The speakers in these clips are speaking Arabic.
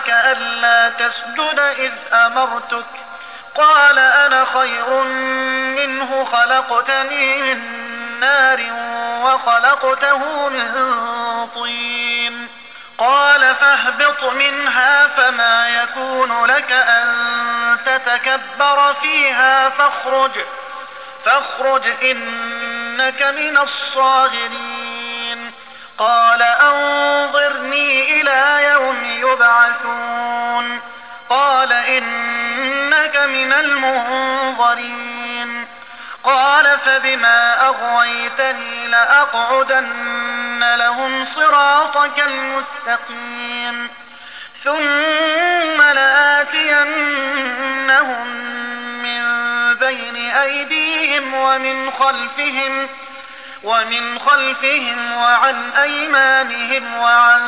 منعك ألا تسجد إذ أمرتك؟ قال أنا خير منه، خلقتني من نار وخلقته من طين. قال فاهبط منها فما يكون لك أن تتكبر فيها فاخرج إنك من الصاغرين. قال أنظرني إلى يوم يبعثون. قال إنك من المنظرين. قال فبما أغويتني لأقعدن لهم صراطك المستقيم ثم لآتينهم من بين أيديهم ومن خلفهم وعن أيمانهم وعن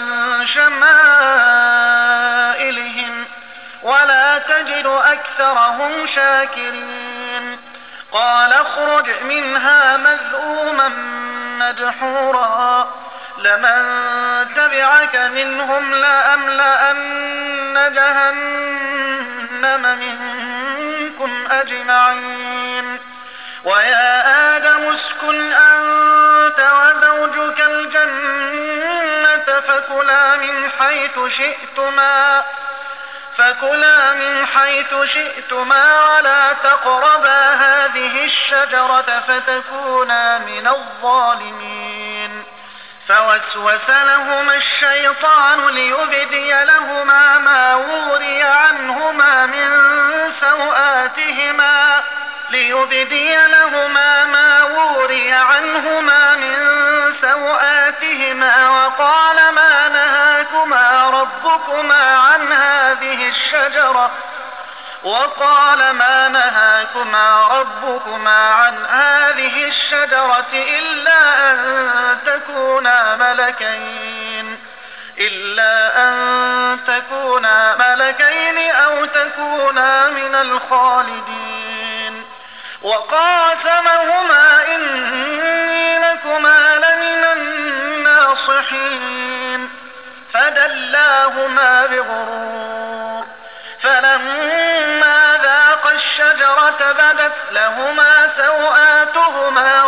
شمائلهم ولا تجد أكثرهم شاكرين. قال اخرج منها مذءوما مدحورا لمن تبعك منهم لأملأن جهنم منكم أجمعين. ويا آدم اسكن أنت وزوجك الجنة فكلا من حيث شئتما ولا تقربا هذه الشجرة فتكونا من الظالمين. فوسوس لهما الشيطان ليبدي لهما ما وري عنهما من سوآتهما وقال ما نهاكما ربكما عن هذه الشجرة إلا أن تكونا ملكين أو تكونا من الخالدين. وقاسمهما إني لكما لمن الناصحين فدلاهما بغرور. فلما ذاقا الشجرة بدت لهما سوآتهما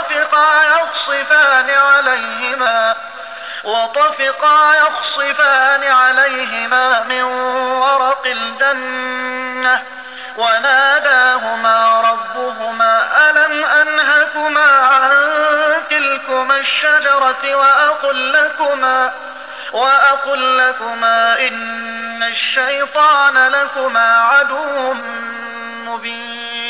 وطفقا يخصفان عليهما من ورق الجنة وناداهما ربهما ألم أنهكما عن تلكما الشجرة وأقل لكما إن الشيطان لكما عدو مبين.